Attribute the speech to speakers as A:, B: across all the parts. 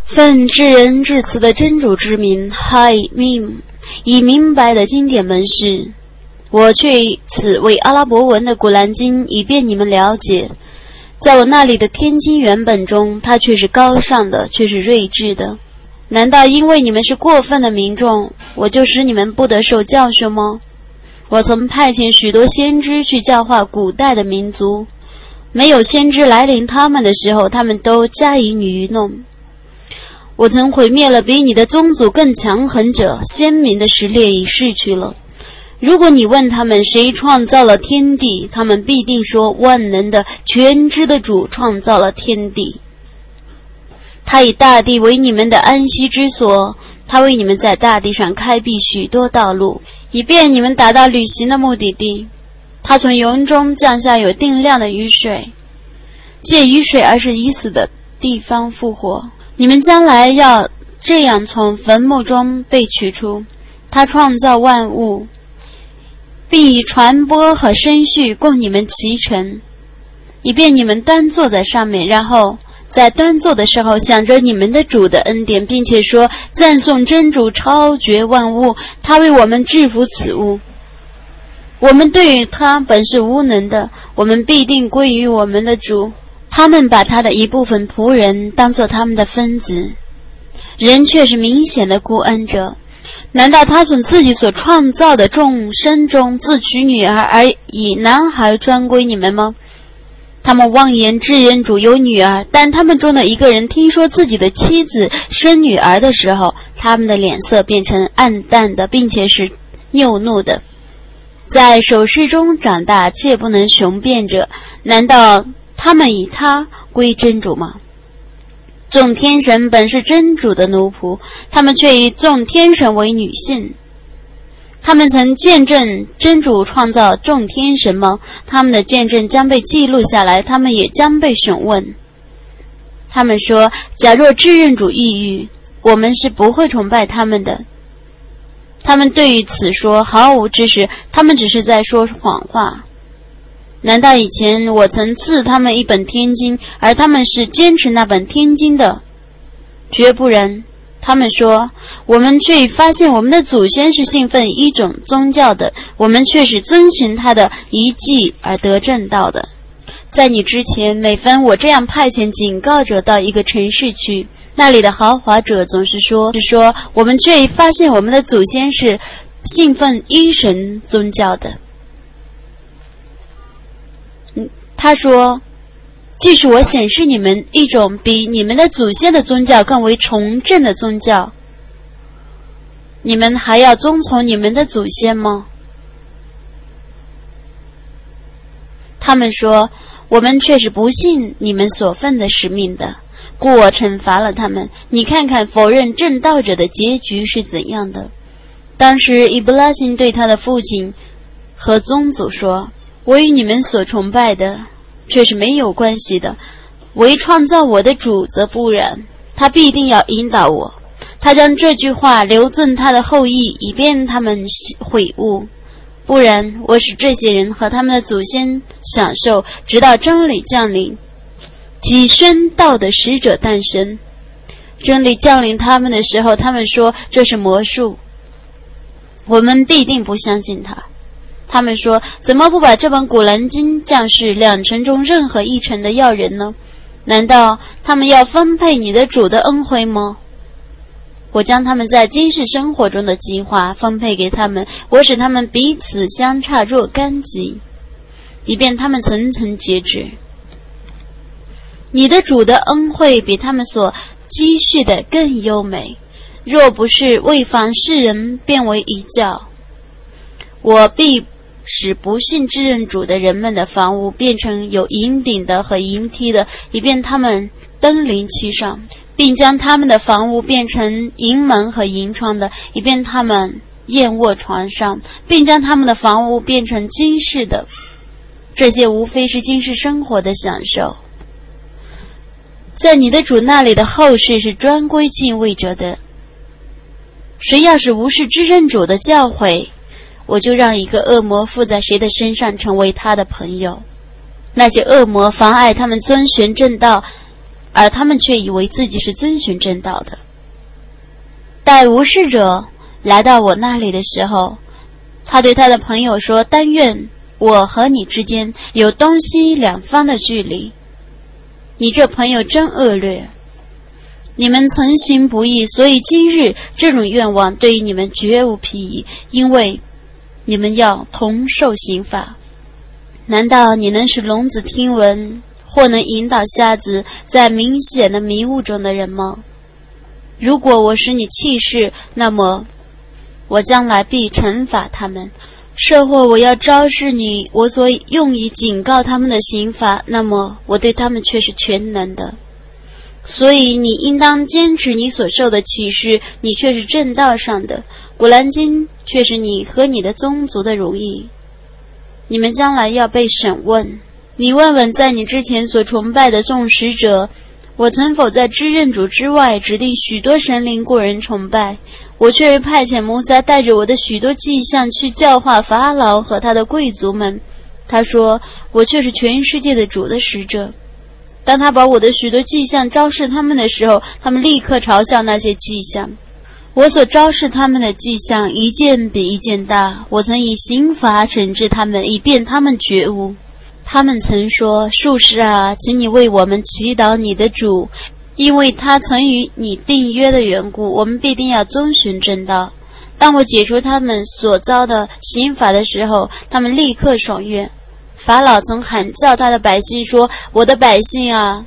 A: 奉至仁至慈的真主之名，嗨命已明白的经典门士，我却此为阿拉伯文的古兰经，以便你们了解。在我那里的天经原本中，它却是高尚的，却是睿智的。难道因为你们是过分的民众，我就使你们不得受教训吗？我曾派遣许多先知去教化古代的民族，没有先知来临他们的时候，他们都加以愚弄。我曾毁灭了比你的宗族更强横者，鲜明的实烈已逝去了。如果你问他们谁创造了天地，他们必定说万能的全知的主创造了天地。他以大地为你们的安息之所，他为你们在大地上开辟许多道路，以便你们达到旅行的目的地。他从云中降下有定量的雨水，借雨水而是已死的地方复活。你们将来要这样从坟墓中被取出。他创造万物，并以传播和声序供你们齐全，以便你们端坐在上面，然后在端坐的时候想着你们的主的恩典，并且说赞颂真主超绝万物，他为我们制服此物。我们对于他本是无能的，我们必定归于我们的主。他们把他的一部分仆人当作他们的分子，人却是明显的孤恩者。难道他从自己所创造的众生中自取女儿，而以男孩专归你们吗？他们妄言至仁主有女儿，但他们中的一个人听说自己的妻子生女儿的时候，他们的脸色变成暗淡的，并且是拗怒的。在守势中长大却不能雄辩者，难道他们以他归真主吗？众天神本是真主的奴仆，他们却以众天神为女性。他们曾见证真主创造众天神吗？他们的见证将被记录下来，他们也将被审问。他们说，假若至仁主抑郁，我们是不会崇拜他们的。他们对于此说毫无知识，他们只是在说谎话。难道以前我曾赐他们一本天经，而他们是坚持那本天经的？绝不然。他们说，我们却发现我们的祖先是信奉一种宗教的，我们却是遵循他的遗迹而得正道的。在你之前，每逢我这样派遣警告者到一个城市去，那里的豪华者总是说我们却发现我们的祖先是信奉一神宗教的。他说，即使我显示你们一种比你们的祖先的宗教更为崇正的宗教，你们还要遵从你们的祖先吗？他们说，我们却是不信你们所奉的使命的，故我惩罚了他们。你看看否认正道者的结局是怎样的。当时伊布拉辛对他的父亲和宗族说，我与你们所崇拜的却是没有关系的，唯创造我的主则不然，他必定要引导我。他将这句话留赠他的后裔，以便他们悔悟。不然，我使这些人和他们的祖先享受，直到真理降临，即宣道的使者诞生。真理降临他们的时候，他们说这是魔术，我们必定不相信他。他们说，怎么不把这本古兰经降示两城中任何一城的要人呢？难道他们要分配你的主的恩惠吗？我将他们在今世生活中的计划分配给他们，我使他们彼此相差若干级，以便他们层层截止。你的主的恩惠比他们所积蓄的更优美，若不是为防世人变为一教，我必使不信至仁主的人们的房屋变成有银顶的和银梯的，以便他们登临其上，并将他们的房屋变成银门和银窗的，以便他们宴卧床上，并将他们的房屋变成今世的。这些无非是今世生活的享受。在你的主那里的后世是专归敬畏者的。谁要是无视至仁主的教诲，我就让一个恶魔附在谁的身上，成为他的朋友。那些恶魔妨碍他们遵循正道， 而他们却以为自己是遵循正道的。待无事者来到我那里的时候，他对他的朋友说，但愿我和你之间有东西两方的距离。你这朋友真恶劣，你们曾行不义，所以今日这种愿望对于你们绝无裨益，因为你们要同受刑罚。难道你能使聋子听闻，或能引导瞎子在明显的迷雾中的人吗？如果我使你弃世，那么我将来必惩罚他们；设或我要昭示你我所用以警告他们的刑罚，那么我对他们却是全能的。所以你应当坚持你所受的启示，你却是正道上的。古兰经却是你和你的宗族的荣誉。你们将来要被审问。你问问在你之前所崇拜的众使者，我曾否在知认主之外指定许多神灵过人崇拜？我却派遣摩萨带着我的许多迹象去教化法老和他的贵族们。他说，我却是全世界的主的使者。当他把我的许多迹象昭示他们的时候，他们立刻嘲笑那些迹象。我所昭示他们的迹象一件比一件大，我曾以刑罚惩治他们，以便他们觉悟。他们曾说，术士啊，请你为我们祈祷你的主，因为他曾与你订约的缘故，我们必定要遵循正道。当我解除他们所遭的刑罚的时候，他们立刻爽悦。法老曾喊叫他的百姓说，我的百姓啊，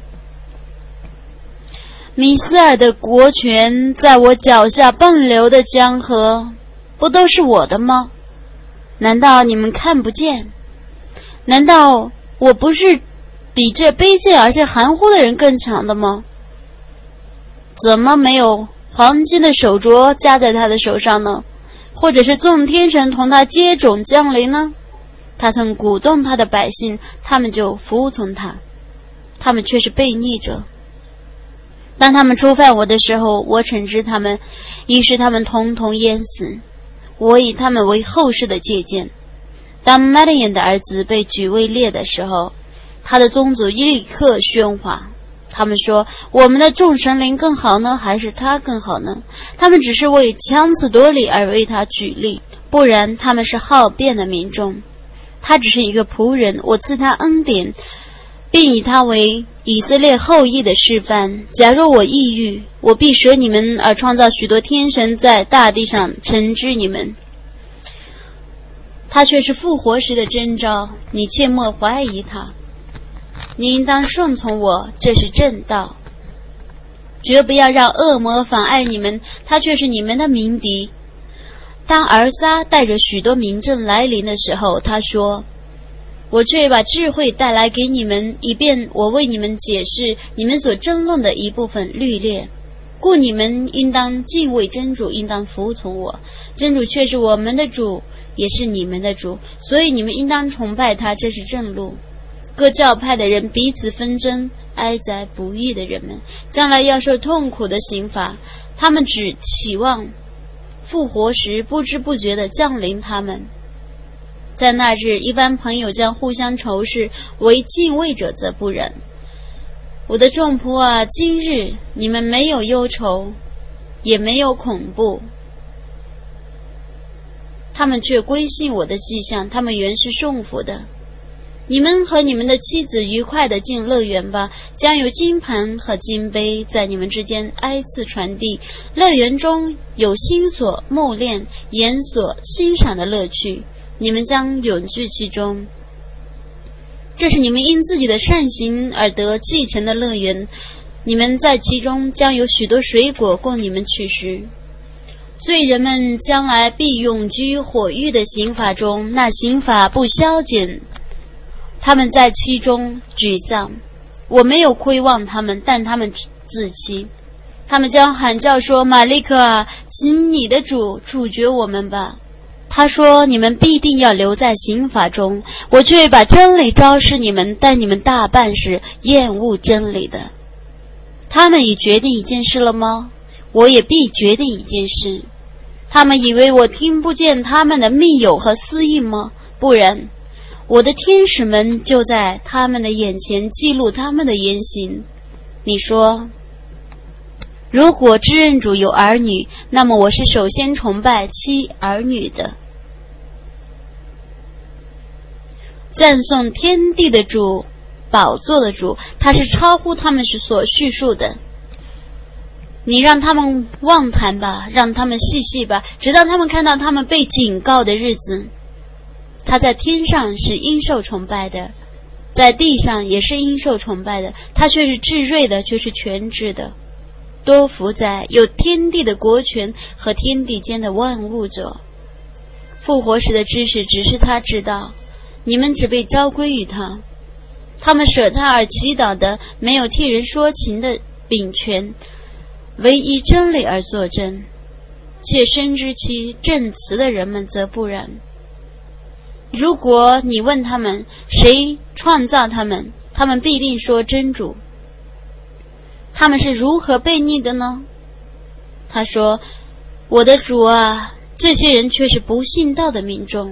A: 米斯尔的国权在我脚下奔流的江河，不都是我的吗？难道你们看不见？难道我不是比这卑贱而且含糊的人更强的吗？怎么没有黄金的手镯加在他的手上呢？或者是众天神同他接踵降临呢？他曾鼓动他的百姓，他们就服从他，他们却是悖逆者。当他们触犯我的时候，我惩治他们，以使他们统统淹死。我以他们为后世的借鉴。当麦德眼的儿子被举位列的时候，他的宗族立刻喧哗。他们说，我们的众神灵更好呢，还是他更好呢？他们只是为强词夺理而为他举例，不然他们是好辩的民众。他只是一个仆人，我赐他恩典，并以他为以色列后裔的示范。假若我抑郁，我必舍你们而创造许多天神在大地上惩治你们。他却是复活时的征兆，你切莫怀疑他。你应当顺从我，这是正道。绝不要让恶魔妨碍你们，他却是你们的鸣笛。当儿撒带着许多民政来临的时候，他说，我却把智慧带来给你们，以便我为你们解释你们所争论的一部分律例。故你们应当敬畏真主，应当服从我。真主却是我们的主，也是你们的主，所以你们应当崇拜他，这是正路。各教派的人彼此纷争，哀哉不义的人们，将来要受痛苦的刑罚。他们只期望复活时不知不觉地降临他们。在那日，一般朋友将互相仇视，为敬畏者则不然。我的众仆啊，今日你们没有忧愁，也没有恐怖。他们却归信我的迹象，他们原是顺服的。你们和你们的妻子愉快地进乐园吧，将有金盘和金杯在你们之间挨次传递。乐园中有心所、目练、眼所欣赏的乐趣，你们将永居其中。这是你们因自己的善行而得继承的乐园，你们在其中将有许多水果供你们取食。罪人们将来必永居火狱的刑罚中，那刑罚不消减，他们在其中沮丧。我没有亏望他们，但他们自欺。他们将喊叫说，马利克啊，请你的主处决我们吧。他说，你们必定要留在刑罚中，我却把真理昭示你们，但你们大半是厌恶真理的。他们已决定一件事了吗？我也必决定一件事。他们以为我听不见他们的密友和私议吗？不然，我的天使们就在他们的眼前记录他们的言行。 你说，如果知认主有儿女，那么我是首先崇拜其儿女的。赞颂天地的主，宝座的主，他是超乎他们所叙述的。你让他们妄谈吧，让他们细细吧，直到他们看到他们被警告的日子。他在天上是应受崇拜的，在地上也是应受崇拜的，他却是至睿的，却是全知的，多福在有天地的国权和天地间的万物者。复活时的知识只是他知道，你们只被交归于他。他们舍他而祈祷的，没有替人说情的秉权，唯一真理而作证，且深知其证词的人们则不然。如果你问他们谁创造他们，他们必定说真主。他们是如何悖逆的呢？他说，我的主啊，这些人却是不信道的民众。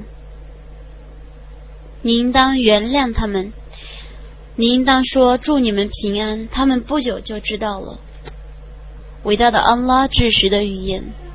A: 你应当原谅他们，你应当说祝你们平安，他们不久就知道了。伟大的安拉至实的语言。